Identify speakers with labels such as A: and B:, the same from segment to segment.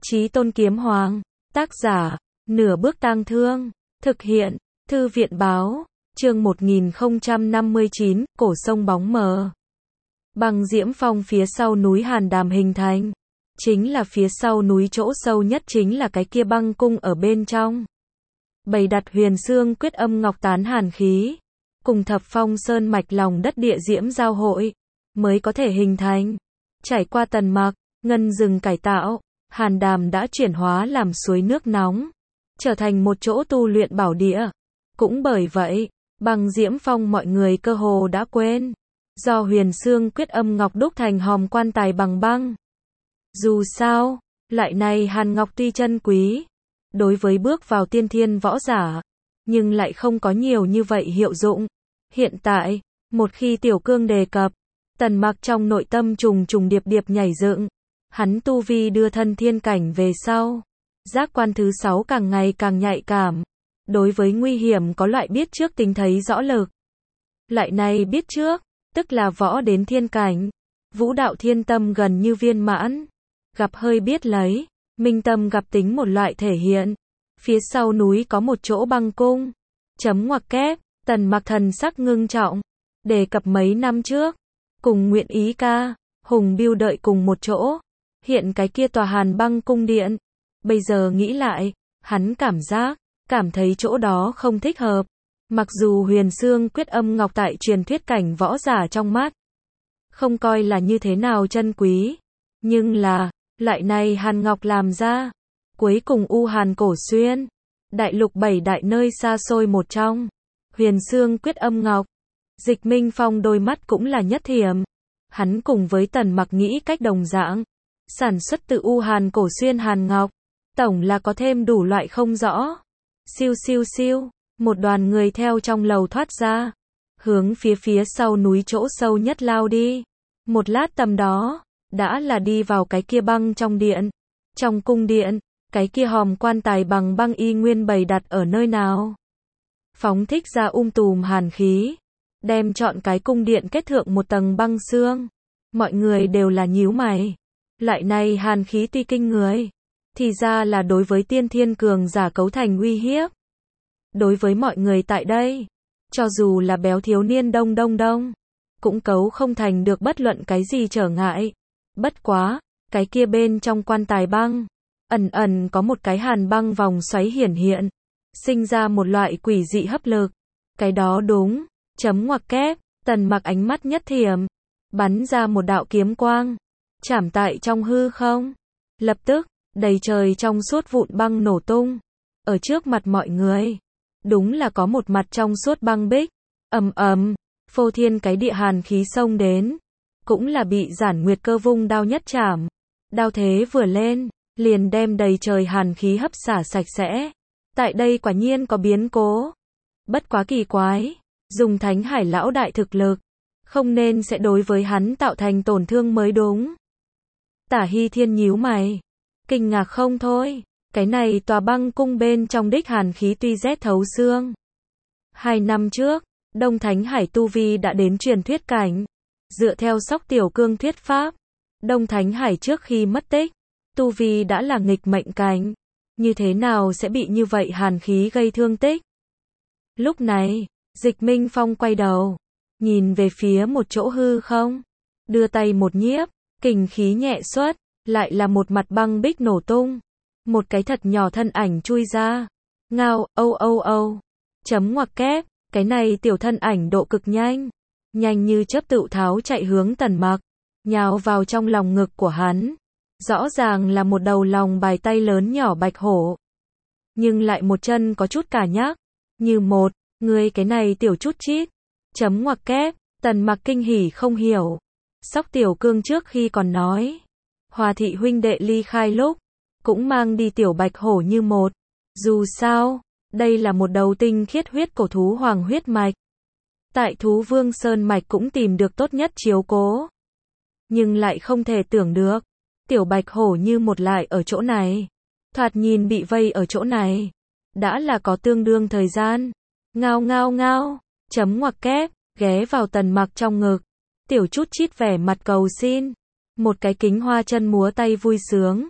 A: Chí Tôn Kiếm Hoàng. Tác giả, Nửa Bước Tang Thương. Thực hiện, Thư viện báo. Chương 1059, Cổ Sông Bóng Mờ. Băng diễm phong phía sau núi Hàn Đàm hình thành. Chính là phía sau núi chỗ sâu nhất chính là cái kia băng cung ở bên trong. Bày đặt huyền xương quyết âm ngọc tán hàn khí. Cùng thập phong sơn mạch lòng đất địa diễm giao hội. Mới có thể hình thành. Trải qua Tần Mặc, ngân rừng cải tạo. Hàn Đàm đã chuyển hóa làm suối nước nóng. Trở thành một chỗ tu luyện bảo địa. Cũng bởi vậy, băng diễm phong mọi người cơ hồ đã quên. Do huyền xương quyết âm ngọc đúc thành hòm quan tài bằng băng. Dù sao, loại này hàn ngọc tuy chân quý. Đối với bước vào tiên thiên võ giả. Nhưng lại không có nhiều như vậy hiệu dụng. Hiện tại, một khi Tiểu Cương đề cập. Tần Mặc trong nội tâm trùng trùng điệp điệp nhảy dựng. Hắn tu vi đưa thân thiên cảnh về sau. Giác quan thứ 6 càng ngày càng nhạy cảm. Đối với nguy hiểm có loại biết trước tính thấy rõ lực. Loại này biết trước, tức là võ đến thiên cảnh. Vũ đạo thiên tâm gần như viên mãn. Gặp hơi biết lấy, minh tâm gặp tính một loại thể hiện. Phía sau núi có một chỗ băng cung. Chấm ngoặc kép, Tần Mặc thần sắc ngưng trọng. Đề cập mấy năm trước. Cùng Nguyện Ý ca, Hùng Biêu đợi cùng một chỗ. Hiện cái kia tòa Hàn băng cung điện. Bây giờ nghĩ lại, hắn cảm thấy chỗ đó không thích hợp. Mặc dù huyền xương quyết âm ngọc tại truyền thuyết cảnh võ giả trong mắt. Không coi là như thế nào chân quý. Nhưng là, lại này hàn ngọc làm ra. Cuối cùng U Hàn cổ xuyên. Đại lục 7 đại nơi xa xôi một trong. Huyền xương quyết âm ngọc. Dịch Minh Phong đôi mắt cũng là nhất thiểm. Hắn cùng với Tần Mặc nghĩ cách đồng dạng. Sản xuất từ U Hàn cổ xuyên hàn ngọc. Tổng là có thêm đủ loại không rõ. Siêu siêu siêu. Một đoàn người theo trong lầu thoát ra. Hướng phía sau núi chỗ sâu nhất lao đi. Một lát tầm đó. Đã là đi vào cái kia băng trong điện. Trong cung điện. Cái kia hòm quan tài bằng băng y nguyên bày đặt ở nơi nào. Phóng thích ra tùm hàn khí. Đem chọn cái cung điện kết thượng một tầng băng xương. Mọi người đều là nhíu mày. Lại này hàn khí tuy kinh người. Thì ra là đối với tiên thiên cường giả cấu thành uy hiếp. Đối với mọi người tại đây. Cho dù là béo thiếu niên đông. Cũng cấu không thành được bất luận cái gì trở ngại. Bất quá, cái kia bên trong quan tài băng. Ẩn có một cái hàn băng vòng xoáy hiển hiện. Sinh ra một loại quỷ dị hấp lực. Cái đó đúng. Chấm ngoặc kép, Tần Mặc ánh mắt nhất thiểm. Bắn ra một đạo kiếm quang. Chảm tại trong hư không. Lập tức, đầy trời trong suốt vụn băng nổ tung. Ở trước mặt mọi người. Đúng là có một mặt trong suốt băng bích. Ầm, phô thiên cái địa hàn khí xông đến. Cũng là bị Giản Nguyệt Cơ vung đao nhất chảm. Đao thế vừa lên, liền đem đầy trời hàn khí hấp xả sạch sẽ. Tại đây quả nhiên có biến cố. Bất quá kỳ quái. Dùng Thánh Hải lão đại thực lực. Không nên sẽ đối với hắn tạo thành tổn thương mới đúng. Tả Hy Thiên nhíu mày. Kinh ngạc không thôi. Cái này tòa băng cung bên trong đích hàn khí tuy rét thấu xương. 2 năm trước, Đông Thánh Hải tu vi đã đến truyền thuyết cảnh. Dựa theo Sóc Tiểu Cương thuyết pháp. Đông Thánh Hải trước khi mất tích. Tu vi đã là nghịch mệnh cảnh. Như thế nào sẽ bị như vậy hàn khí gây thương tích? Lúc này, Dịch Minh Phong quay đầu. Nhìn về phía một chỗ hư không. Đưa tay một nhiếp. Kình khí nhẹ xuất. Lại là một mặt băng bích nổ tung. Một cái thật nhỏ thân ảnh chui ra. Ngao, âu. Chấm ngoặc kép. Cái này tiểu thân ảnh độ cực nhanh. Nhanh như chớp tự tháo chạy hướng Tần Mặc. Nhào vào trong lòng ngực của hắn. Rõ ràng là một đầu lòng bài tay lớn nhỏ bạch hổ. Nhưng lại một chân có chút cả nhác. Như một, ngươi cái này tiểu chút chít. Chấm ngoặc kép. Tần Mặc kinh hỉ không hiểu. Sóc Tiểu Cương trước khi còn nói. Hòa thị huynh đệ ly khai lúc. Cũng mang đi tiểu bạch hổ như một. Dù sao, đây là một đầu tinh khiết huyết cổ thú hoàng huyết mạch. Tại Thú Vương Sơn Mạch cũng tìm được tốt nhất chiếu cố. Nhưng lại không thể tưởng được. Tiểu bạch hổ như một lại ở chỗ này. Thoạt nhìn bị vây ở chỗ này. Đã là có tương đương thời gian. Ngao. Chấm ngoặc kép, ghé vào Tần Mặc trong ngực. Tiểu chút chít vẻ mặt cầu xin. Một cái kính hoa chân múa tay vui sướng.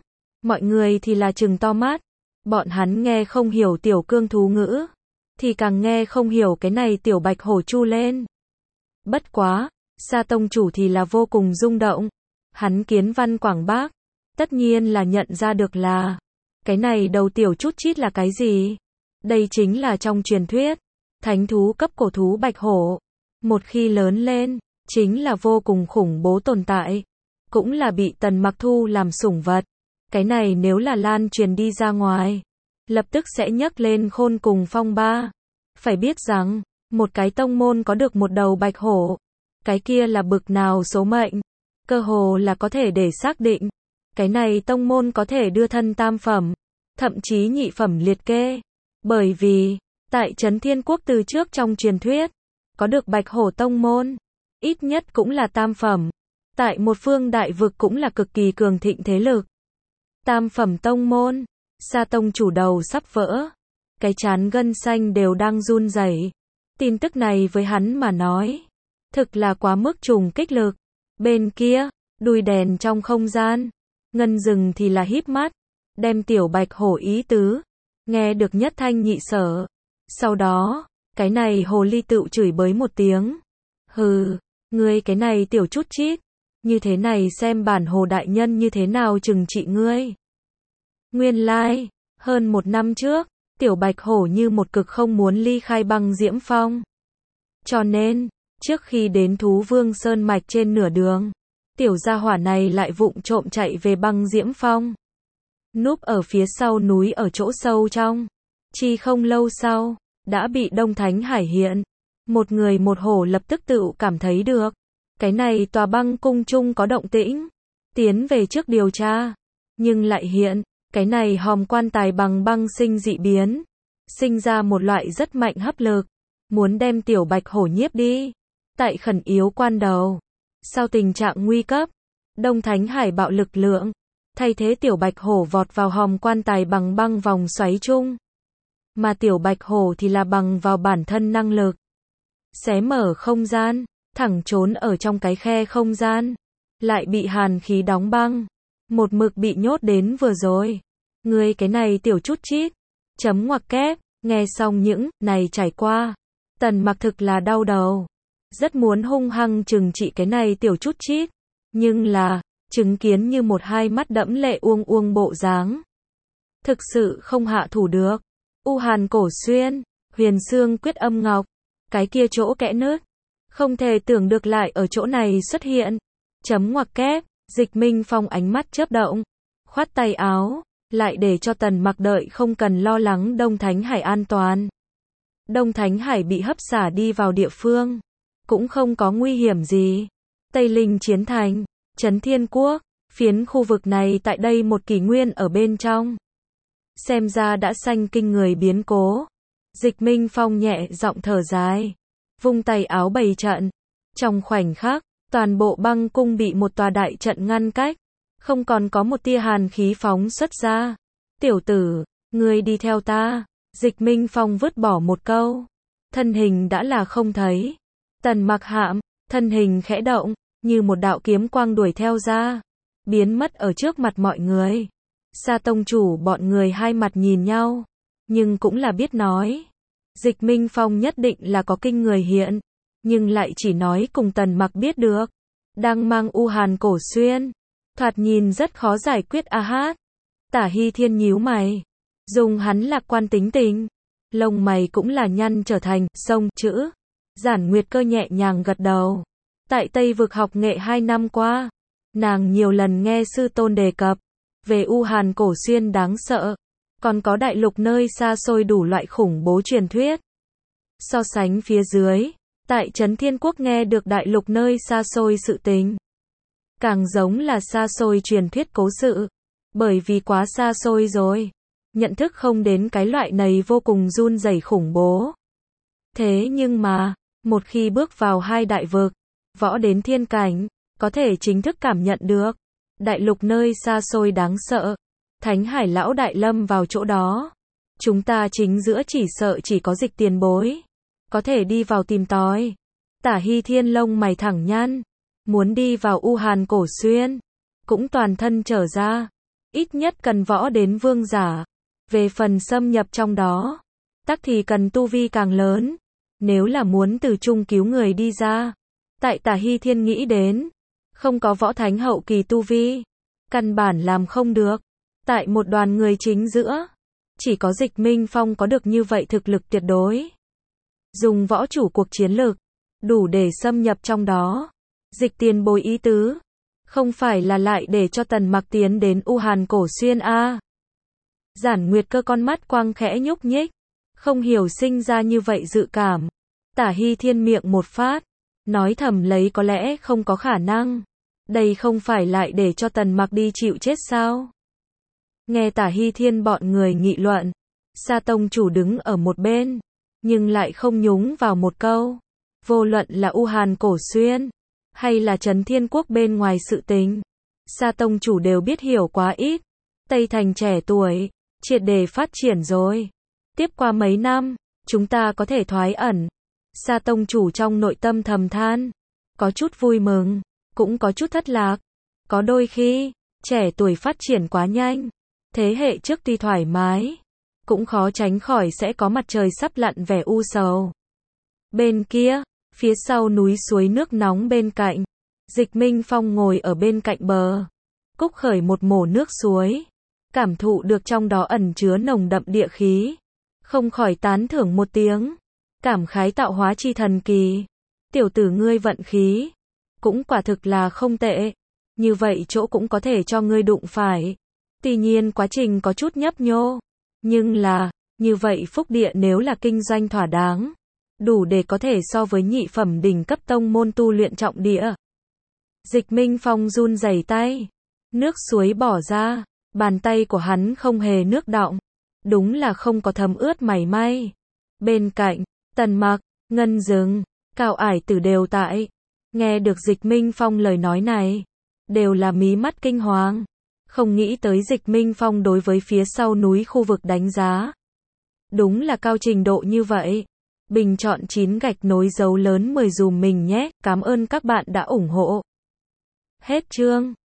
A: Mọi người thì là trừng to mắt. Bọn hắn nghe không hiểu tiểu cương thú ngữ, thì càng nghe không hiểu cái này tiểu bạch hổ chu lên. Bất quá, Sa tông chủ thì là vô cùng rung động. Hắn kiến văn quảng bác, tất nhiên là nhận ra được là cái này đầu tiểu chút chít là cái gì. Đây chính là trong truyền thuyết thánh thú cấp cổ thú bạch hổ. Một khi lớn lên, chính là vô cùng khủng bố tồn tại. Cũng là bị Tần Mặc thu làm sủng vật. Cái này nếu là lan truyền đi ra ngoài, lập tức sẽ nhấc lên khôn cùng phong ba. Phải biết rằng, một cái tông môn có được một đầu bạch hổ, cái kia là bực nào số mệnh, cơ hồ là có thể để xác định. Cái này tông môn có thể đưa thân tam phẩm, thậm chí nhị phẩm liệt kê. Bởi vì, tại Trấn Thiên Quốc từ trước trong truyền thuyết, có được bạch hổ tông môn, ít nhất cũng là tam phẩm. Tại một phương đại vực cũng là cực kỳ cường thịnh thế lực. Tam phẩm tông môn, Sa tông chủ đầu sắp vỡ. Cái trán gân xanh đều đang run rẩy. Tin tức này với hắn mà nói, thực là quá mức trùng kích lực. Bên kia, đuôi đèn trong không gian, Ngân Dừng thì là híp mắt, đem tiểu bạch hổ ý tứ, nghe được nhất thanh nhị sở. Sau đó, cái này hồ ly tựu chửi bới một tiếng. Hừ, ngươi cái này tiểu chút chít, như thế này xem bản hồ đại nhân như thế nào trừng trị ngươi. Nguyên lai, hơn một năm trước, tiểu bạch hổ như một cực không muốn ly khai băng diễm phong. Cho nên, trước khi đến thú vương sơn mạch trên nửa đường, tiểu gia hỏa này lại vụng trộm chạy về băng diễm phong. Núp ở phía sau núi ở chỗ sâu trong. Chi không lâu sau, đã bị Đông Thánh Hải hiện. Một người một hổ lập tức tự cảm thấy được. Cái này tòa băng cung chung có động tĩnh. Tiến về trước điều tra. Nhưng lại hiện, cái này hòm quan tài bằng băng sinh dị biến. Sinh ra một loại rất mạnh hấp lực. Muốn đem tiểu bạch hổ nhiếp đi. Tại khẩn yếu quan đầu. Sau tình trạng nguy cấp, Đông Thánh Hải bạo lực lượng. Thay thế tiểu bạch hổ vọt vào hòm quan tài bằng băng vòng xoáy chung. Mà tiểu bạch hổ thì là bằng vào bản thân năng lực. Xé mở không gian, thẳng trốn ở trong cái khe không gian. Lại bị hàn khí đóng băng. Một mực bị nhốt đến vừa rồi. Ngươi cái này tiểu chút chít. Chấm ngoặc kép, nghe xong những này trải qua. Tần Mặc thực là đau đầu. Rất muốn hung hăng trừng trị cái này tiểu chút chít. Nhưng là, chứng kiến như một hai mắt đẫm lệ uông uông bộ dáng. Thực sự không hạ thủ được. U Hàn Cổ Xuyên, Huyền Xương Quyết Âm Ngọc. Cái kia chỗ kẽ nứt. Không thể tưởng được lại ở chỗ này xuất hiện. Chấm ngoặc kép, Dịch Minh Phong ánh mắt chớp động. Khoát tay áo, lại để cho Tần Mặc đợi không cần lo lắng Đông Thánh Hải an toàn. Đông Thánh Hải bị hấp xả đi vào địa phương. Cũng không có nguy hiểm gì. Tây Linh Chiến Thành, Trấn Thiên Quốc, phiến khu vực này tại đây một kỷ nguyên ở bên trong. Xem ra đã sanh kinh người biến cố. Dịch Minh Phong nhẹ giọng thở dài. Vung tay áo bày trận. Trong khoảnh khắc, toàn bộ băng cung bị một tòa đại trận ngăn cách. Không còn có một tia hàn khí phóng xuất ra. Tiểu tử, ngươi đi theo ta. Dịch Minh Phong vứt bỏ một câu. Thân hình đã là không thấy. Tần Mặc hạm, thân hình khẽ động, như một đạo kiếm quang đuổi theo ra. Biến mất ở trước mặt mọi người. Sa tông chủ bọn người hai mặt nhìn nhau. Nhưng cũng là biết nói. Dịch Minh Phong nhất định là có kinh người hiện. Nhưng lại chỉ nói cùng Tần Mặc biết được. Đang mang U Hàn Cổ Xuyên. Thoạt nhìn rất khó giải quyết a hát. Tả Hy Thiên nhíu mày. Dùng hắn lạc quan tính tình. Lông mày cũng là nhăn trở thành sông chữ. Giản Nguyệt Cơ nhẹ nhàng gật đầu. Tại Tây Vực học nghệ 2 năm qua. Nàng nhiều lần nghe sư tôn đề cập. Về U Hàn Cổ Xuyên đáng sợ. Còn có đại lục nơi xa xôi đủ loại khủng bố truyền thuyết. So sánh phía dưới. Tại Trấn Thiên Quốc nghe được đại lục nơi xa xôi sự tình. Càng giống là xa xôi truyền thuyết cố sự. Bởi vì quá xa xôi rồi. Nhận thức không đến cái loại này vô cùng run rẩy khủng bố. Thế nhưng mà, một khi bước vào hai đại vực, võ đến thiên cảnh, có thể chính thức cảm nhận được. Đại lục nơi xa xôi đáng sợ. Thánh Hải lão đại lâm vào chỗ đó. Chúng ta chính giữa chỉ sợ chỉ có Dịch tiền bối. Có thể đi vào tìm tòi. Tả Hy Thiên lông mày thẳng nhăn. Muốn đi vào U Hàn Cổ Xuyên. Cũng toàn thân trở ra. ít nhất cần võ đến vương giả. Về phần xâm nhập trong đó, tắc thì cần tu vi càng lớn. Nếu là muốn từ chung cứu người đi ra, tại Tả Hy Thiên nghĩ đến, không có võ thánh hậu kỳ tu vi, căn bản làm không được. Tại một đoàn người chính giữa, chỉ có Dịch Minh Phong có được như vậy thực lực tuyệt đối. Dùng võ chủ cuộc chiến lực, đủ để xâm nhập trong đó. Dịch tiền bối ý tứ, không phải là lại để cho Tần Mặc tiến đến U Hàn Cổ Xuyên a? Giản Nguyệt Cơ con mắt quang khẽ nhúc nhích, không hiểu sinh ra như vậy dự cảm. Tả Hy Thiên miệng một phát, nói thầm lấy có lẽ không có khả năng. Đây không phải lại để cho Tần Mặc đi chịu chết sao? Nghe Tả Hy Thiên bọn người nghị luận, Sa tông chủ đứng ở một bên, nhưng lại không nhúng vào một câu. Vô luận là U Hàn Cổ Xuyên, hay là Trấn Thiên Quốc bên ngoài sự tình, Sa tông chủ đều biết hiểu quá ít. Tây Thành trẻ tuổi, triệt để phát triển rồi. Tiếp qua mấy năm, chúng ta có thể thoái ẩn. Sa tông chủ trong nội tâm thầm than, có chút vui mừng, cũng có chút thất lạc. Có đôi khi, trẻ tuổi phát triển quá nhanh, thế hệ trước tuy thoải mái, cũng khó tránh khỏi sẽ có mặt trời sắp lặn vẻ u sầu. Bên kia, phía sau núi suối nước nóng bên cạnh, Dịch Minh Phong ngồi ở bên cạnh bờ, cúc khởi một mổ nước suối, cảm thụ được trong đó ẩn chứa nồng đậm địa khí, không khỏi tán thưởng một tiếng, cảm khái tạo hóa chi thần kỳ. Tiểu tử ngươi vận khí, cũng quả thực là không tệ, như vậy chỗ cũng có thể cho ngươi đụng phải. Tuy nhiên quá trình có chút nhấp nhô, nhưng là, như vậy phúc địa nếu là kinh doanh thỏa đáng, đủ để có thể so với nhị phẩm đỉnh cấp tông môn tu luyện trọng địa. Dịch Minh Phong run rẩy tay, nước suối bỏ ra, bàn tay của hắn không hề nước đọng, đúng là không có thấm ướt mảy may. Bên cạnh, Tần Mặc, Ngân Dừng, Cao Ải Tử đều tại, nghe được Dịch Minh Phong lời nói này, đều là mí mắt kinh hoàng, không nghĩ tới Dịch Minh Phong đối với phía sau núi khu vực đánh giá, đúng là cao trình độ như vậy. Bình chọn 9 gạch nối dấu lớn 10 dùm mình nhé, cảm ơn các bạn đã ủng hộ. Hết chương.